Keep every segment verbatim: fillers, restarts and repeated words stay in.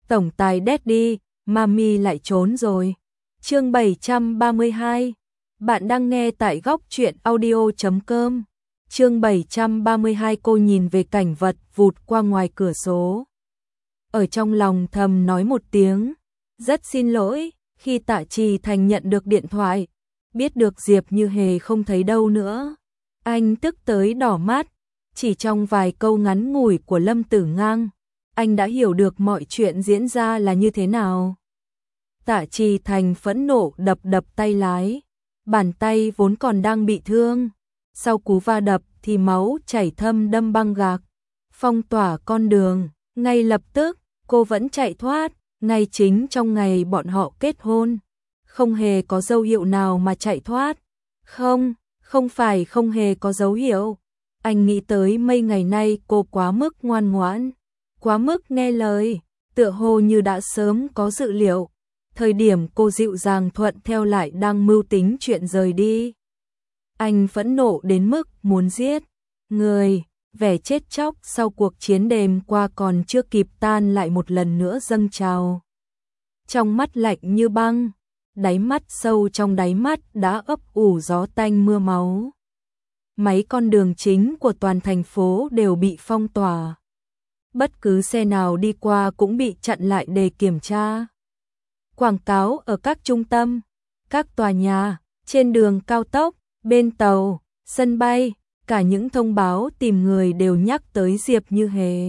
Tổng tài Daddy, Mami lại trốn rồi. Chương bảy trăm ba mươi hai. Bạn đang nghe tại góc truyện audio chấm com. Chương bảy trăm ba mươi hai. Cô nhìn về cảnh vật vụt qua ngoài cửa sổ. Ở trong lòng thầm nói một tiếng, rất xin lỗi. Khi Tạ Trì Thành nhận được điện thoại, biết được Diệp Như Hề không thấy đâu nữa, anh tức tới đỏ mắt. Chỉ trong vài câu ngắn ngủi của Lâm Tử Ngang, anh đã hiểu được mọi chuyện diễn ra là như thế nào. Tạ Trì Thành phẫn nộ đập đập tay lái, bàn tay vốn còn đang bị thương, sau cú va đập thì máu chảy thâm đâm băng gạc, phong tỏa con đường. Ngay lập tức, cô vẫn chạy thoát, ngay chính trong ngày bọn họ kết hôn. Không hề có dấu hiệu nào mà chạy thoát. Không, không phải không hề có dấu hiệu. Anh nghĩ tới mấy ngày nay cô quá mức ngoan ngoãn, quá mức nghe lời, tựa hồ như đã sớm có dự liệu. Thời điểm cô dịu dàng thuận theo lại đang mưu tính chuyện rời đi. Anh phẫn nộ đến mức muốn giết người, vẻ chết chóc sau cuộc chiến đêm qua còn chưa kịp tan lại một lần nữa dâng trào. Trong mắt lạnh như băng, đáy mắt sâu trong đáy mắt đã ấp ủ gió tanh mưa máu. Mấy con đường chính của toàn thành phố đều bị phong tỏa. Bất cứ xe nào đi qua cũng bị chặn lại để kiểm tra. Quảng cáo ở các trung tâm, các tòa nhà, trên đường cao tốc, bên tàu, sân bay, cả những thông báo tìm người đều nhắc tới Diệp Như Hề.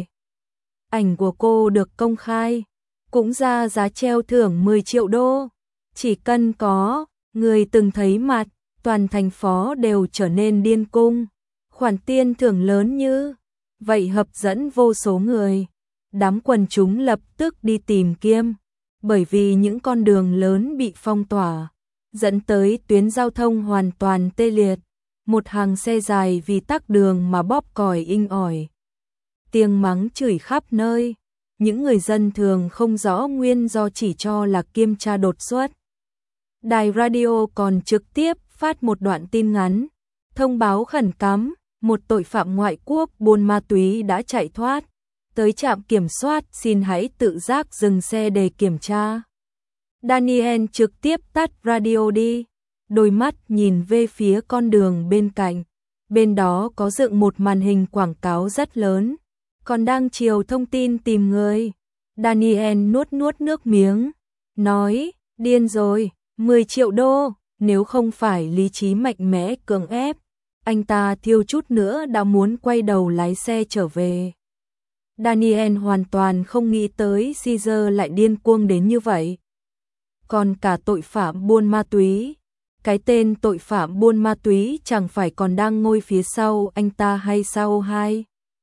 Ảnh của cô được công khai, cũng ra giá treo thưởng mười triệu đô. Chỉ cần có người từng thấy mặt, toàn thành phố đều trở nên điên cung. Khoản tiền thưởng lớn như vậy hấp dẫn vô số người. Đám quần chúng lập tức đi tìm kiếm, bởi vì những con đường lớn bị phong tỏa, dẫn tới tuyến giao thông hoàn toàn tê liệt. Một hàng xe dài vì tắc đường mà bóp còi inh ỏi. Tiếng mắng chửi khắp nơi. Những người dân thường không rõ nguyên do chỉ cho là kiểm tra đột xuất. Đài radio còn trực tiếp phát một đoạn tin ngắn, thông báo khẩn cấp, một tội phạm ngoại quốc buôn ma túy đã chạy thoát. Tới trạm kiểm soát xin hãy tự giác dừng xe để kiểm tra. Daniel trực tiếp tắt radio đi, đôi mắt nhìn về phía con đường bên cạnh. Bên đó có dựng một màn hình quảng cáo rất lớn, còn đang chiều thông tin tìm người. Daniel nuốt nuốt nước miếng, nói, điên rồi, mười triệu đô, nếu không phải lý trí mạnh mẽ cưỡng ép, anh ta thiếu chút nữa đã muốn quay đầu lái xe trở về. Daniel hoàn toàn không nghĩ tới Caesar lại điên cuồng đến như vậy. Còn cả tội phạm buôn ma túy, cái tên tội phạm buôn ma túy chẳng phải còn đang ngồi phía sau anh ta hay sao hay?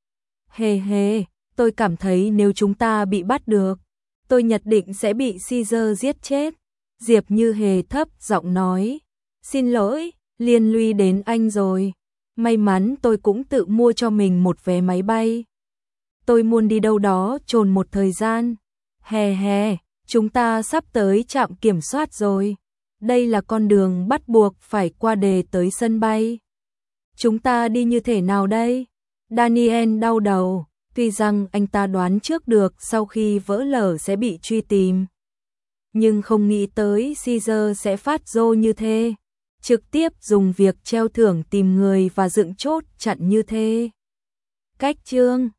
Hề hề, tôi cảm thấy nếu chúng ta bị bắt được, tôi nhất định sẽ bị Caesar giết chết. Diệp Như Hề thấp giọng nói, xin lỗi, liên lụy đến anh rồi. May mắn tôi cũng tự mua cho mình một vé máy bay. Tôi muốn đi đâu đó trồn một thời gian. Hè hè, chúng ta sắp tới trạm kiểm soát rồi. Đây là con đường bắt buộc phải qua để tới sân bay. Chúng ta đi như thế nào đây? Daniel đau đầu, tuy rằng anh ta đoán trước được sau khi vỡ lở sẽ bị truy tìm. Nhưng không nghĩ tới Caesar sẽ phát rô như thế. Trực tiếp dùng việc treo thưởng tìm người và dựng chốt chặn như thế. Cách chương